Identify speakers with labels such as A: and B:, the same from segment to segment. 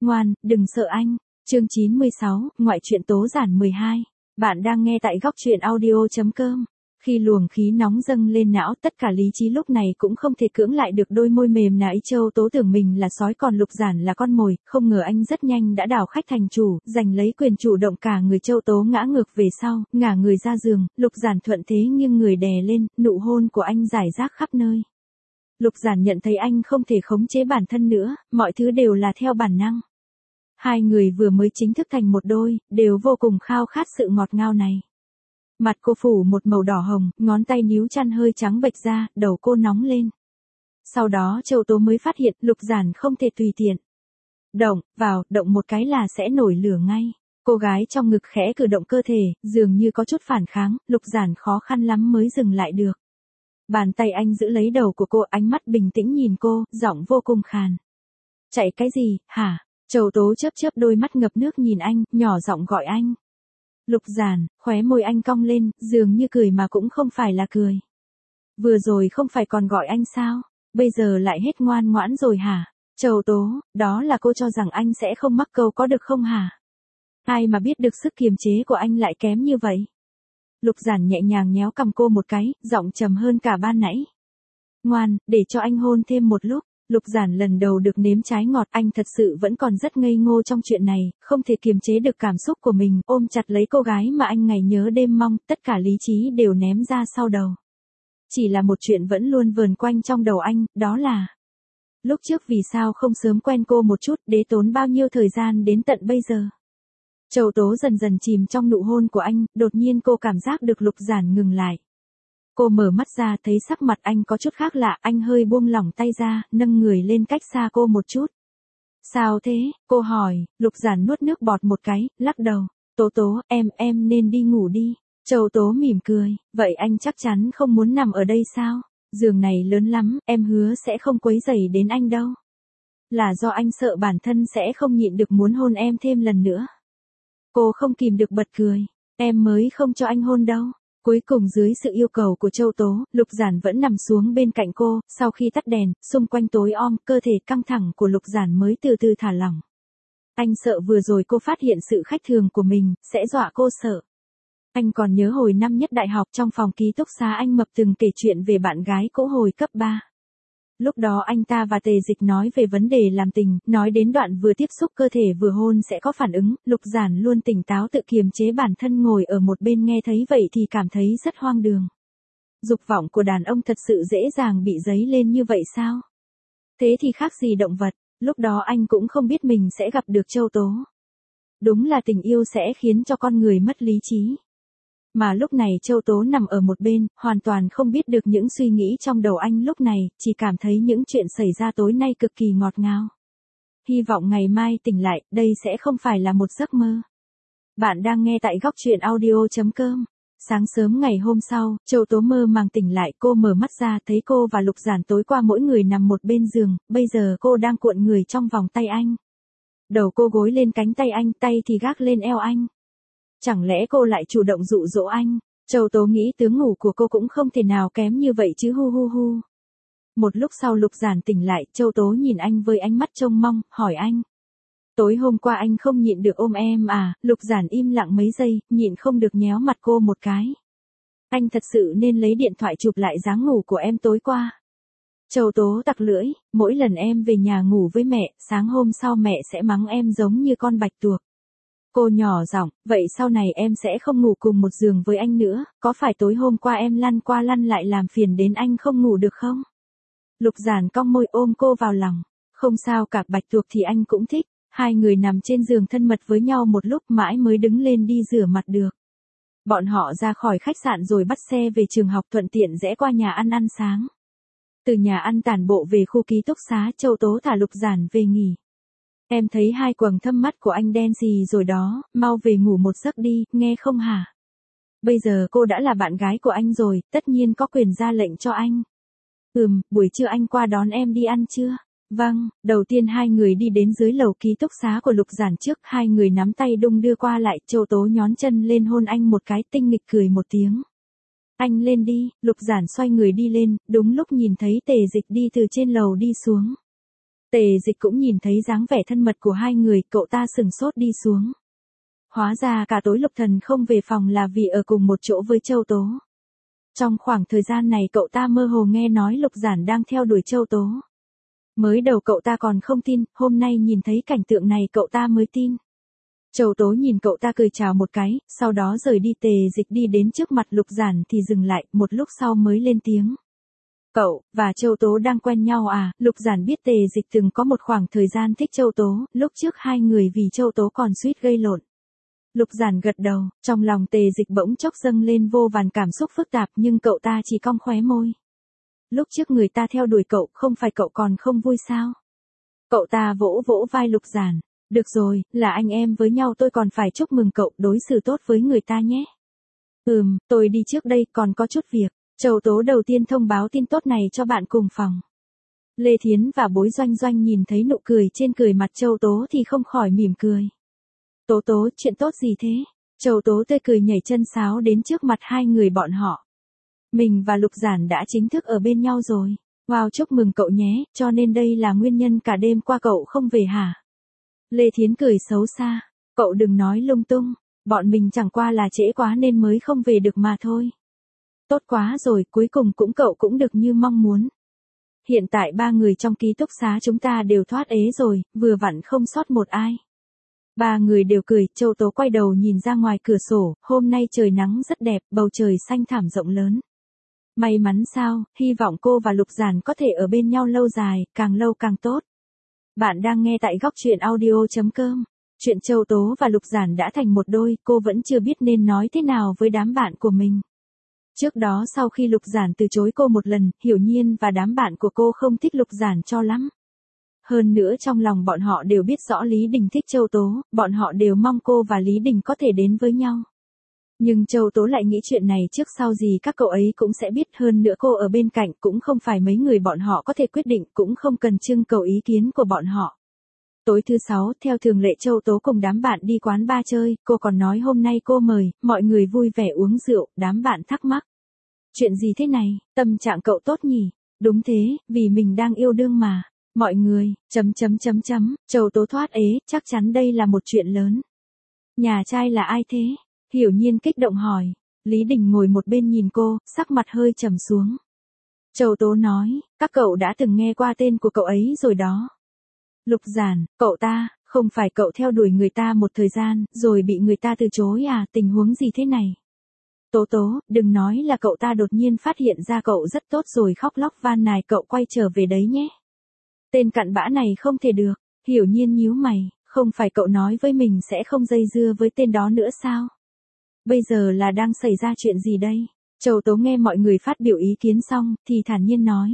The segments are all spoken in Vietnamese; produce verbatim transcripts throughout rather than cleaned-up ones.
A: Ngoan, đừng sợ anh. Chương chín mươi sáu, ngoại truyện tố giản mười hai. Bạn đang nghe tại góc truyện audio.com. Khi luồng khí nóng dâng lên não, tất cả lý trí lúc này cũng không thể cưỡng lại được đôi môi mềm nãi. Châu Tố tưởng mình là sói còn Lục Giản là con mồi, không ngờ anh rất nhanh đã đảo khách thành chủ, giành lấy quyền chủ động cả người. Châu Tố ngã ngược về sau, ngả người ra giường, Lục Giản thuận thế nghiêng người đè lên, nụ hôn của anh rải rác khắp nơi. Lục Giản nhận thấy anh không thể khống chế bản thân nữa, mọi thứ đều là theo bản năng. Hai người vừa mới chính thức thành một đôi, đều vô cùng khao khát sự ngọt ngào này. Mặt cô phủ một màu đỏ hồng, ngón tay níu chăn hơi trắng bệch ra, đầu cô nóng lên. Sau đó Châu Tố mới phát hiện Lục Giản không thể tùy tiện động vào, động một cái là sẽ nổi lửa ngay. Cô gái trong ngực khẽ cử động cơ thể, dường như có chút phản kháng, Lục Giản khó khăn lắm mới dừng lại được. Bàn tay anh giữ lấy đầu của cô, ánh mắt bình tĩnh nhìn cô, giọng vô cùng khàn. Chạy cái gì, hả? Châu Tố chớp chớp đôi mắt ngập nước nhìn anh, nhỏ giọng gọi anh. Lục Giản, khóe môi anh cong lên, dường như cười mà cũng không phải là cười. Vừa rồi không phải còn gọi anh sao? Bây giờ lại hết ngoan ngoãn rồi hả? Châu Tố, đó là cô cho rằng anh sẽ không mắc câu có được không hả? Ai mà biết được sức kiềm chế của anh lại kém như vậy? Lục Giản nhẹ nhàng nhéo cằm cô một cái, giọng trầm hơn cả ban nãy. Ngoan, để cho anh hôn thêm một lúc. Lục Giản lần đầu được nếm trái ngọt, anh thật sự vẫn còn rất ngây ngô trong chuyện này, không thể kiềm chế được cảm xúc của mình, ôm chặt lấy cô gái mà anh ngày nhớ đêm mong, tất cả lý trí đều ném ra sau đầu. Chỉ là một chuyện vẫn luôn vờn quanh trong đầu anh, đó là lúc trước vì sao không sớm quen cô một chút, để tốn bao nhiêu thời gian đến tận bây giờ. Châu Tố dần dần chìm trong nụ hôn của anh, đột nhiên cô cảm giác được Lục Giản ngừng lại. Cô mở mắt ra thấy sắc mặt anh có chút khác lạ, anh hơi buông lỏng tay ra, nâng người lên cách xa cô một chút. Sao thế? Cô hỏi. Lục Giản nuốt nước bọt một cái, lắc đầu. Tố Tố, em, em nên đi ngủ đi. Châu Tố mỉm cười. Vậy anh chắc chắn không muốn nằm ở đây sao? Giường này lớn lắm, em hứa sẽ không quấy rầy đến anh đâu. Là do anh sợ bản thân sẽ không nhịn được muốn hôn em thêm lần nữa. Cô không kìm được bật cười. Em mới không cho anh hôn đâu. Cuối cùng dưới sự yêu cầu của Châu Tố, Lục Giản vẫn nằm xuống bên cạnh cô, sau khi tắt đèn, xung quanh tối om, cơ thể căng thẳng của Lục Giản mới từ từ thả lỏng. Anh sợ vừa rồi cô phát hiện sự khách thường của mình, sẽ dọa cô sợ. Anh còn nhớ hồi năm nhất đại học trong phòng ký túc xá anh Mập từng kể chuyện về bạn gái cũ hồi cấp ba. Lúc đó anh ta và Tề Dịch nói về vấn đề làm tình, nói đến đoạn vừa tiếp xúc cơ thể vừa hôn sẽ có phản ứng, Lục Giản luôn tỉnh táo tự kiềm chế bản thân ngồi ở một bên nghe thấy vậy thì cảm thấy rất hoang đường. Dục vọng của đàn ông thật sự dễ dàng bị dấy lên như vậy sao? Thế thì khác gì động vật, lúc đó anh cũng không biết mình sẽ gặp được Châu Tố. Đúng là tình yêu sẽ khiến cho con người mất lý trí. Mà lúc này Châu Tố nằm ở một bên, hoàn toàn không biết được những suy nghĩ trong đầu anh lúc này, chỉ cảm thấy những chuyện xảy ra tối nay cực kỳ ngọt ngào. Hy vọng ngày mai tỉnh lại, đây sẽ không phải là một giấc mơ. Bạn đang nghe tại góc truyện audio.com. Sáng sớm ngày hôm sau, Châu Tố mơ màng tỉnh lại, cô mở mắt ra thấy cô và Lục Giản tối qua mỗi người nằm một bên giường, bây giờ cô đang cuộn người trong vòng tay anh. Đầu cô gối lên cánh tay anh, tay thì gác lên eo anh. Chẳng lẽ cô lại chủ động dụ dỗ anh? Châu Tố nghĩ tướng ngủ của cô cũng không thể nào kém như vậy chứ hu hu hu. Một lúc sau Lục Giản tỉnh lại, Châu Tố nhìn anh với ánh mắt trông mong, hỏi anh. Tối hôm qua anh không nhịn được ôm em à? Lục Giản im lặng mấy giây, nhịn không được nhéo mặt cô một cái. Anh thật sự nên lấy điện thoại chụp lại dáng ngủ của em tối qua. Châu Tố tặc lưỡi, mỗi lần em về nhà ngủ với mẹ, sáng hôm sau mẹ sẽ mắng em giống như con bạch tuộc. Cô nhỏ giọng, vậy sau này em sẽ không ngủ cùng một giường với anh nữa, có phải tối hôm qua em lăn qua lăn lại làm phiền đến anh không ngủ được không? Lục Giản cong môi ôm cô vào lòng, không sao cả, bạch tuộc thì anh cũng thích. Hai người nằm trên giường thân mật với nhau một lúc mãi mới đứng lên đi rửa mặt được. Bọn họ ra khỏi khách sạn rồi bắt xe về trường học, thuận tiện rẽ qua nhà ăn ăn sáng. Từ nhà ăn tản bộ về khu ký túc xá, Châu Tố thả Lục Giản về nghỉ. Em thấy hai quầng thâm mắt của anh đen xì rồi đó, mau về ngủ một giấc đi, nghe không hả? Bây giờ cô đã là bạn gái của anh rồi, tất nhiên có quyền ra lệnh cho anh. Ừm, buổi trưa anh qua đón em đi ăn chưa? Vâng, đầu tiên hai người đi đến dưới lầu ký túc xá của Lục Giản trước, hai người nắm tay đung đưa qua lại, Châu Tố nhón chân lên hôn anh một cái, tinh nghịch cười một tiếng. Anh lên đi, Lục Giản xoay người đi lên, đúng lúc nhìn thấy Tề Dịch đi từ trên lầu đi xuống. Tề Dịch cũng nhìn thấy dáng vẻ thân mật của hai người, cậu ta sừng sốt đi xuống. Hóa ra cả tối Lục Thần không về phòng là vì ở cùng một chỗ với Châu Tố. Trong khoảng thời gian này cậu ta mơ hồ nghe nói Lục Giản đang theo đuổi Châu Tố. Mới đầu cậu ta còn không tin, hôm nay nhìn thấy cảnh tượng này cậu ta mới tin. Châu Tố nhìn cậu ta cười chào một cái, sau đó rời đi. Tề Dịch đi đến trước mặt Lục Giản thì dừng lại, một lúc sau mới lên tiếng. Cậu, và Châu Tố đang quen nhau à? Lục Giản biết Tề Dịch từng có một khoảng thời gian thích Châu Tố, lúc trước hai người vì Châu Tố còn suýt gây lộn. Lục Giản gật đầu, trong lòng Tề Dịch bỗng chốc dâng lên vô vàn cảm xúc phức tạp nhưng cậu ta chỉ cong khóe môi. Lúc trước người ta theo đuổi cậu, không phải cậu còn không vui sao? Cậu ta vỗ vỗ vai Lục Giản. Được rồi, là anh em với nhau tôi còn phải chúc mừng cậu đối xử tốt với người ta nhé. Ừm, tôi đi trước đây còn có chút việc. Châu Tố đầu tiên thông báo tin tốt này cho bạn cùng phòng. Lê Thiến và Bối Doanh Doanh nhìn thấy nụ cười trên cười mặt Châu Tố thì không khỏi mỉm cười. Tố Tố, chuyện tốt gì thế? Châu Tố tươi cười nhảy chân sáo đến trước mặt hai người bọn họ. Mình và Lục Giản đã chính thức ở bên nhau rồi. Wow, chúc mừng cậu nhé, cho nên đây là nguyên nhân cả đêm qua cậu không về hả? Lê Thiến cười xấu xa. Cậu đừng nói lung tung, bọn mình chẳng qua là trễ quá nên mới không về được mà thôi. Tốt quá rồi, cuối cùng cũng cậu cũng được như mong muốn. Hiện tại ba người trong ký túc xá chúng ta đều thoát ế rồi, vừa vặn không sót một ai. Ba người đều cười, Châu Tố quay đầu nhìn ra ngoài cửa sổ, hôm nay trời nắng rất đẹp, bầu trời xanh thẳm rộng lớn. May mắn sao, hy vọng cô và Lục Giản có thể ở bên nhau lâu dài, càng lâu càng tốt. Bạn đang nghe tại góc truyện audio chấm com. Chuyện Châu Tố và Lục Giản đã thành một đôi, cô vẫn chưa biết nên nói thế nào với đám bạn của mình. Trước đó sau khi Lục Giản từ chối cô một lần, Hiểu Nhiên và đám bạn của cô không thích Lục Giản cho lắm. Hơn nữa trong lòng bọn họ đều biết rõ Lý Đình thích Châu Tố, bọn họ đều mong cô và Lý Đình có thể đến với nhau. Nhưng Châu Tố lại nghĩ chuyện này trước sau gì các cậu ấy cũng sẽ biết, hơn nữa cô ở bên cạnh cũng không phải mấy người bọn họ có thể quyết định, cũng không cần trưng cầu ý kiến của bọn họ. Tối thứ sáu, theo thường lệ Châu Tố cùng đám bạn đi quán bar chơi, cô còn nói hôm nay cô mời, mọi người vui vẻ uống rượu, đám bạn thắc mắc. Chuyện gì thế này, tâm trạng cậu tốt nhỉ? Đúng thế, vì mình đang yêu đương mà. Mọi người, chấm chấm chấm chấm, Châu Tố thoát ế, chắc chắn đây là một chuyện lớn. Nhà trai là ai thế? Hiểu Nhiên kích động hỏi. Lý Đình ngồi một bên nhìn cô, sắc mặt hơi trầm xuống. Châu Tố nói, các cậu đã từng nghe qua tên của cậu ấy rồi đó. Lục Giản, cậu ta, không phải cậu theo đuổi người ta một thời gian, rồi bị người ta từ chối à, tình huống gì thế này? Tố Tố, đừng nói là cậu ta đột nhiên phát hiện ra cậu rất tốt rồi khóc lóc van nài cậu quay trở về đấy nhé. Tên cặn bã này không thể được. Hiểu Nhiên nhíu mày, không phải cậu nói với mình sẽ không dây dưa với tên đó nữa sao? Bây giờ là đang xảy ra chuyện gì đây? Châu Tố nghe mọi người phát biểu ý kiến xong, thì thản nhiên nói.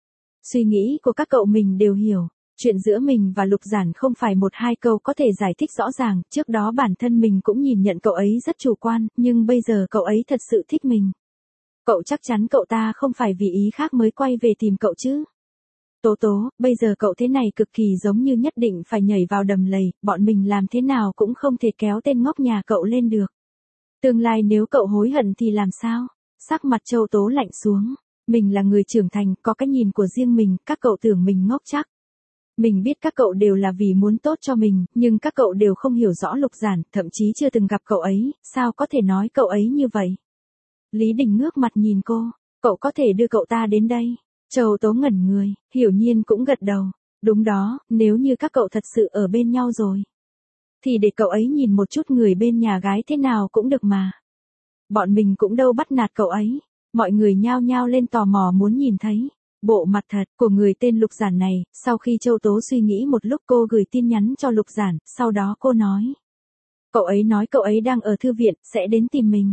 A: Suy nghĩ của các cậu mình đều hiểu. Chuyện giữa mình và Lục Giản không phải một hai câu có thể giải thích rõ ràng, trước đó bản thân mình cũng nhìn nhận cậu ấy rất chủ quan, nhưng bây giờ cậu ấy thật sự thích mình. Cậu chắc chắn cậu ta không phải vì ý khác mới quay về tìm cậu chứ? Tố Tố, bây giờ cậu thế này cực kỳ giống như nhất định phải nhảy vào đầm lầy, bọn mình làm thế nào cũng không thể kéo tên ngốc nhà cậu lên được. Tương lai nếu cậu hối hận thì làm sao? Sắc mặt Châu Tố lạnh xuống. Mình là người trưởng thành, có cái nhìn của riêng mình, các cậu tưởng mình ngốc chắc. Mình biết các cậu đều là vì muốn tốt cho mình, nhưng các cậu đều không hiểu rõ Lục Giản, thậm chí chưa từng gặp cậu ấy, sao có thể nói cậu ấy như vậy? Lý Đình ngước mặt nhìn cô, cậu có thể đưa cậu ta đến đây. Châu Tố ngẩn người, Hiểu Nhiên cũng gật đầu. Đúng đó, nếu như các cậu thật sự ở bên nhau rồi, thì để cậu ấy nhìn một chút người bên nhà gái thế nào cũng được mà. Bọn mình cũng đâu bắt nạt cậu ấy. Mọi người nhao nhao lên tò mò muốn nhìn thấy bộ mặt thật của người tên Lục Giản này. Sau khi Châu Tố suy nghĩ một lúc cô gửi tin nhắn cho Lục Giản, sau đó cô nói. Cậu ấy nói cậu ấy đang ở thư viện, sẽ đến tìm mình.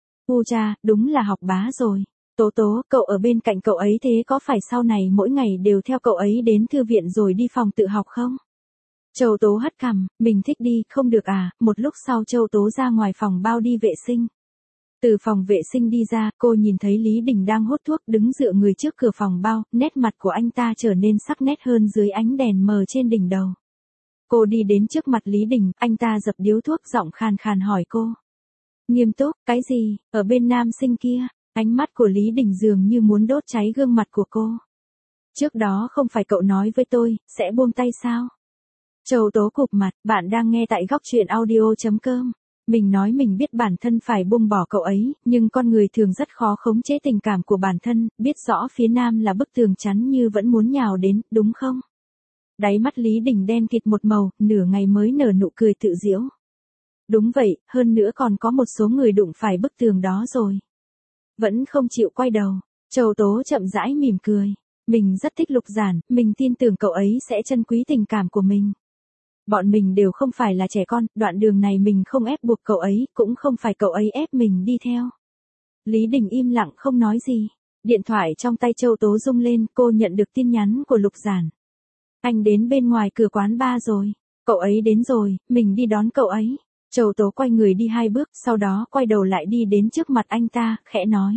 A: U cha, đúng là học bá rồi. Tố Tố, cậu ở bên cạnh cậu ấy thế có phải sau này mỗi ngày đều theo cậu ấy đến thư viện rồi đi phòng tự học không? Châu Tố hất cằm, mình thích đi, không được à? Một lúc sau Châu Tố ra ngoài phòng bao đi vệ sinh. Từ phòng vệ sinh đi ra, cô nhìn thấy Lý Đình đang hút thuốc đứng dựa người trước cửa phòng bao, nét mặt của anh ta trở nên sắc nét hơn dưới ánh đèn mờ trên đỉnh đầu. Cô đi đến trước mặt Lý Đình, anh ta dập điếu thuốc giọng khàn khàn hỏi cô. Nghiêm túc, cái gì, ở bên nam sinh kia? Ánh mắt của Lý Đình dường như muốn đốt cháy gương mặt của cô. Trước đó không phải cậu nói với tôi, sẽ buông tay sao? Châu Tố cụp mặt, bạn đang nghe tại góc truyện audio.com. Mình nói mình biết bản thân phải buông bỏ cậu ấy, nhưng con người thường rất khó khống chế tình cảm của bản thân, biết rõ phía nam là bức tường chắn như vẫn muốn nhào đến, đúng không? Đáy mắt Lý Đình đen kịt một màu, nửa ngày mới nở nụ cười tự giễu. Đúng vậy, hơn nữa còn có một số người đụng phải bức tường đó rồi. Vẫn không chịu quay đầu. Châu Tố chậm rãi mỉm cười. Mình rất thích Lục Giản, mình tin tưởng cậu ấy sẽ trân quý tình cảm của mình. Bọn mình đều không phải là trẻ con, đoạn đường này mình không ép buộc cậu ấy, cũng không phải cậu ấy ép mình đi theo. Lý Đình im lặng không nói gì. Điện thoại trong tay Châu Tố rung lên, cô nhận được tin nhắn của Lục Giản. Anh đến bên ngoài cửa quán bar rồi. Cậu ấy đến rồi, mình đi đón cậu ấy. Châu Tố quay người đi hai bước, sau đó quay đầu lại đi đến trước mặt anh ta, khẽ nói.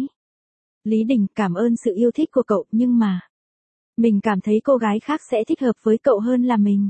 A: Lý Đình, cảm ơn sự yêu thích của cậu, nhưng mà... Mình cảm thấy cô gái khác sẽ thích hợp với cậu hơn là mình.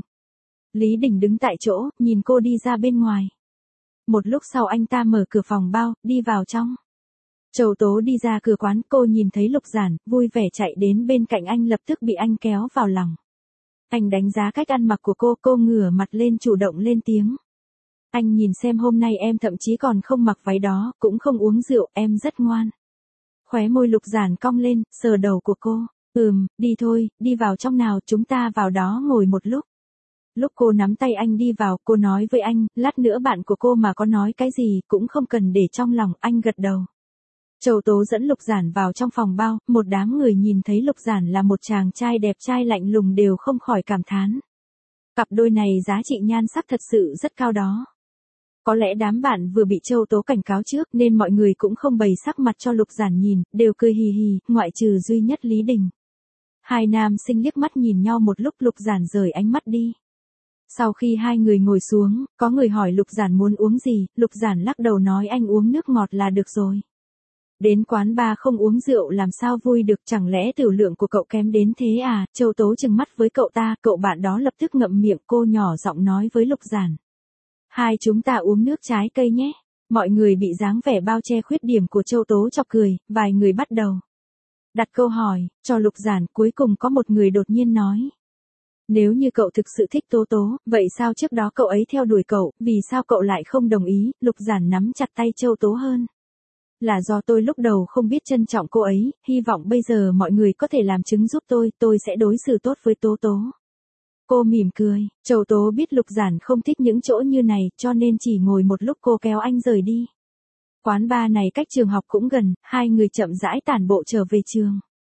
A: Lý Đình đứng tại chỗ, nhìn cô đi ra bên ngoài. Một lúc sau anh ta mở cửa phòng bao, đi vào trong. Châu Tố đi ra cửa quán, cô nhìn thấy Lục Giản, vui vẻ chạy đến bên cạnh anh, lập tức bị anh kéo vào lòng. Anh đánh giá cách ăn mặc của cô, cô ngửa mặt lên chủ động lên tiếng. Anh nhìn xem hôm nay em thậm chí còn không mặc váy đó, cũng không uống rượu, em rất ngoan. Khóe môi Lục Giản cong lên, sờ đầu của cô. Ừm, đi thôi, đi vào trong nào, chúng ta vào đó ngồi một lúc. Lúc cô nắm tay anh đi vào, cô nói với anh, lát nữa bạn của cô mà có nói cái gì, cũng không cần để trong lòng, anh gật đầu. Châu Tố dẫn Lục Giản vào trong phòng bao, một đám người nhìn thấy Lục Giản là một chàng trai đẹp trai lạnh lùng đều không khỏi cảm thán. Cặp đôi này giá trị nhan sắc thật sự rất cao đó. Có lẽ đám bạn vừa bị Châu Tố cảnh cáo trước nên mọi người cũng không bày sắc mặt cho Lục Giản nhìn, đều cười hì hì, ngoại trừ duy nhất Lý Đình. Hai nam sinh liếc mắt nhìn nhau một lúc, Lục Giản rời ánh mắt đi. Sau khi hai người ngồi xuống, có người hỏi Lục Giản muốn uống gì, Lục Giản lắc đầu nói anh uống nước ngọt là được rồi. Đến quán bar không uống rượu làm sao vui được, chẳng lẽ tiểu lượng của cậu kém đến thế à? Châu Tố trừng mắt với cậu ta, cậu bạn đó lập tức ngậm miệng, cô nhỏ giọng nói với Lục Giản. Hai chúng ta uống nước trái cây nhé. Mọi người bị dáng vẻ bao che khuyết điểm của Châu Tố chọc cười, vài người bắt đầu đặt câu hỏi cho Lục Giản, cuối cùng có một người đột nhiên nói. Nếu như cậu thực sự thích Tố Tố, vậy sao trước đó cậu ấy theo đuổi cậu, vì sao cậu lại không đồng ý? Lục Giản nắm chặt tay Châu Tố hơn. Là do tôi lúc đầu không biết trân trọng cô ấy, hy vọng bây giờ mọi người có thể làm chứng giúp tôi, tôi sẽ đối xử tốt với Tố Tố. Cô mỉm cười, Châu Tố biết Lục Giản không thích những chỗ như này, cho nên chỉ ngồi một lúc cô kéo anh rời đi. Quán bar này cách trường học cũng gần, hai người chậm rãi tản bộ trở về trường.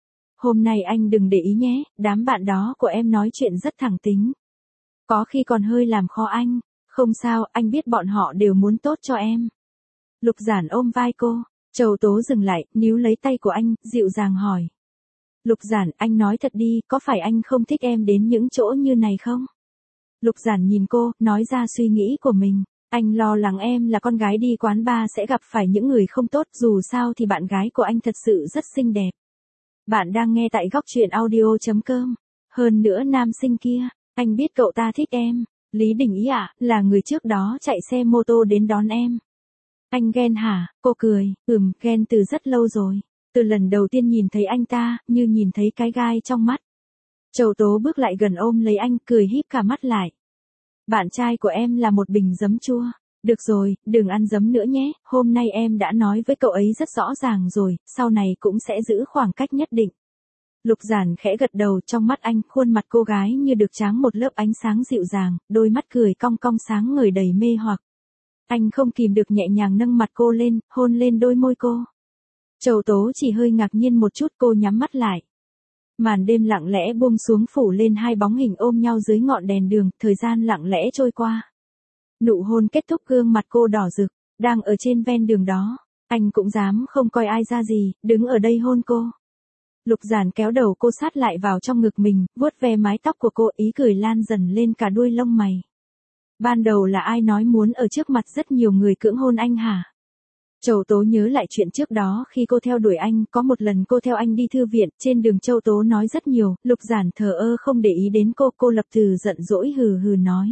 A: Hôm nay anh đừng để ý nhé, đám bạn đó của em nói chuyện rất thẳng tính. Có khi còn hơi làm khó anh. Không sao, anh biết bọn họ đều muốn tốt cho em. Lục Giản ôm vai cô. Châu Tố dừng lại, níu lấy tay của anh, dịu dàng hỏi. Lục Giản, anh nói thật đi, có phải anh không thích em đến những chỗ như này không? Lục Giản nhìn cô, nói ra suy nghĩ của mình. Anh lo lắng em là con gái đi quán bar sẽ gặp phải những người không tốt, dù sao thì bạn gái của anh thật sự rất xinh đẹp. Bạn đang nghe tại góc truyện audio.com. Hơn nữa nam sinh kia, anh biết cậu ta thích em. Lý Đình ý ạ, à, là người trước đó chạy xe mô tô đến đón em. Anh ghen hả? Cô cười, ừm, ghen từ rất lâu rồi. Từ lần đầu tiên nhìn thấy anh ta, như nhìn thấy cái gai trong mắt. Châu Tố bước lại gần ôm lấy anh, cười híp cả mắt lại. Bạn trai của em là một bình giấm chua. Được rồi, đừng ăn giấm nữa nhé, hôm nay em đã nói với cậu ấy rất rõ ràng rồi, sau này cũng sẽ giữ khoảng cách nhất định. Lục Giản khẽ gật đầu, trong mắt anh, khuôn mặt cô gái như được tráng một lớp ánh sáng dịu dàng, đôi mắt cười cong cong sáng ngời đầy mê hoặc. Anh không kìm được nhẹ nhàng nâng mặt cô lên, hôn lên đôi môi cô. Châu Tố chỉ hơi ngạc nhiên một chút, cô nhắm mắt lại. Màn đêm lặng lẽ buông xuống phủ lên hai bóng hình ôm nhau dưới ngọn đèn đường, thời gian lặng lẽ trôi qua. Nụ hôn kết thúc, gương mặt cô đỏ rực, đang ở trên ven đường đó, anh cũng dám không coi ai ra gì, đứng ở đây hôn cô. Lục Giản kéo đầu cô sát lại vào trong ngực mình, vuốt ve mái tóc của cô, ý cười lan dần lên cả đuôi lông mày. Ban đầu là ai nói muốn ở trước mặt rất nhiều người cưỡng hôn anh hả? Châu Tố nhớ lại chuyện trước đó khi cô theo đuổi anh, có một lần cô theo anh đi thư viện, trên đường Châu Tố nói rất nhiều, Lục Giản thờ ơ không để ý đến cô, cô lập từ giận dỗi hừ hừ nói.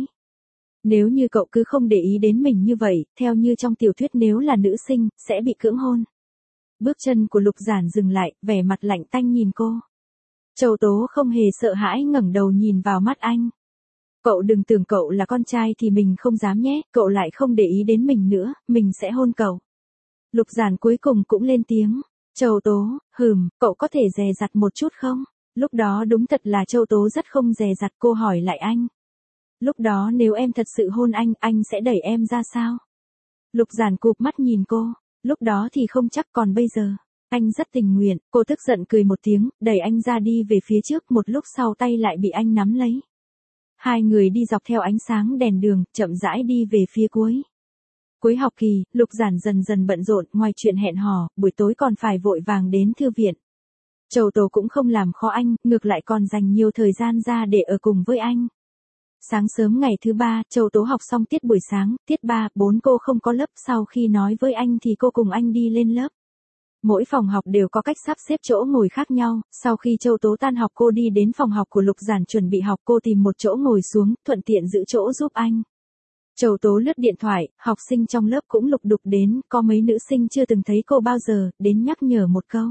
A: Nếu như cậu cứ không để ý đến mình như vậy, theo như trong tiểu thuyết nếu là nữ sinh, sẽ bị cưỡng hôn. Bước chân của Lục Giản dừng lại, vẻ mặt lạnh tanh nhìn cô. Châu Tố không hề sợ hãi ngẩng đầu nhìn vào mắt anh. Cậu đừng tưởng cậu là con trai thì mình không dám nhé, cậu lại không để ý đến mình nữa, mình sẽ hôn cậu. Lục Giản cuối cùng cũng lên tiếng. Châu Tố, hừm, cậu có thể dè dặt một chút không? Lúc đó đúng thật là Châu Tố rất không dè dặt, cô hỏi lại anh. Lúc đó nếu em thật sự hôn anh, anh sẽ đẩy em ra sao? Lục Giản cụp mắt nhìn cô, lúc đó thì không chắc, còn bây giờ. Anh rất tình nguyện, cô tức giận cười một tiếng, đẩy anh ra đi về phía trước, một lúc sau tay lại bị anh nắm lấy. Hai người đi dọc theo ánh sáng đèn đường, chậm rãi đi về phía cuối. Cuối học kỳ, Lục Giản dần dần bận rộn, ngoài chuyện hẹn hò, buổi tối còn phải vội vàng đến thư viện. Châu Tố cũng không làm khó anh, ngược lại còn dành nhiều thời gian ra để ở cùng với anh. Sáng sớm ngày thứ ba, Châu Tố học xong tiết buổi sáng, tiết ba, bốn cô không có lớp, sau khi nói với anh thì cô cùng anh đi lên lớp. Mỗi phòng học đều có cách sắp xếp chỗ ngồi khác nhau, sau khi Châu Tố tan học cô đi đến phòng học của Lục Giản chuẩn bị học, cô tìm một chỗ ngồi xuống, thuận tiện giữ chỗ giúp anh. Châu Tố lướt điện thoại, học sinh trong lớp cũng lục đục đến, có mấy nữ sinh chưa từng thấy cô bao giờ, đến nhắc nhở một câu.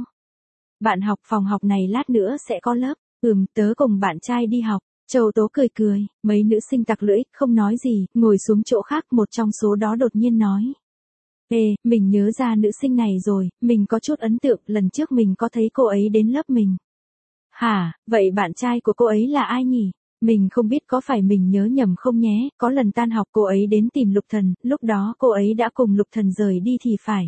A: Bạn học, phòng học này lát nữa sẽ có lớp, ừm, tớ cùng bạn trai đi học. Châu Tố cười cười, mấy nữ sinh tặc lưỡi, không nói gì, ngồi xuống chỗ khác, một trong số đó đột nhiên nói. Ê, mình nhớ ra nữ sinh này rồi, mình có chút ấn tượng, lần trước mình có thấy cô ấy đến lớp mình. Hả, vậy bạn trai của cô ấy là ai nhỉ? Mình không biết có phải mình nhớ nhầm không nhé, có lần tan học cô ấy đến tìm Lục Thần, lúc đó cô ấy đã cùng Lục Thần rời đi thì phải.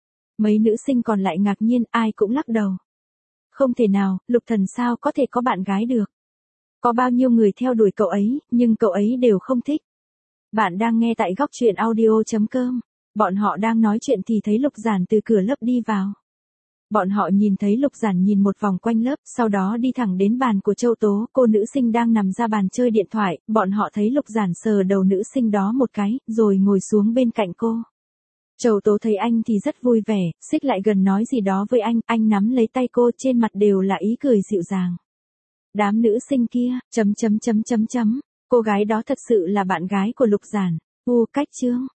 A: Mấy nữ sinh còn lại ngạc nhiên, ai cũng lắc đầu. Không thể nào, Lục Thần sao có thể có bạn gái được? Có bao nhiêu người theo đuổi cậu ấy, nhưng cậu ấy đều không thích. Bạn đang nghe tại góc truyện audio chấm com. Bọn họ đang nói chuyện thì thấy Lục Giản từ cửa lớp đi vào. Bọn họ nhìn thấy Lục Giản nhìn một vòng quanh lớp, sau đó đi thẳng đến bàn của Châu Tố, cô nữ sinh đang nằm ra bàn chơi điện thoại, bọn họ thấy Lục Giản sờ đầu nữ sinh đó một cái, rồi ngồi xuống bên cạnh cô. Châu Tố thấy anh thì rất vui vẻ, xích lại gần nói gì đó với anh, anh nắm lấy tay cô, trên mặt đều là ý cười dịu dàng. Đám nữ sinh kia, chấm chấm chấm chấm chấm, cô gái đó thật sự là bạn gái của Lục Giản. U cách chương.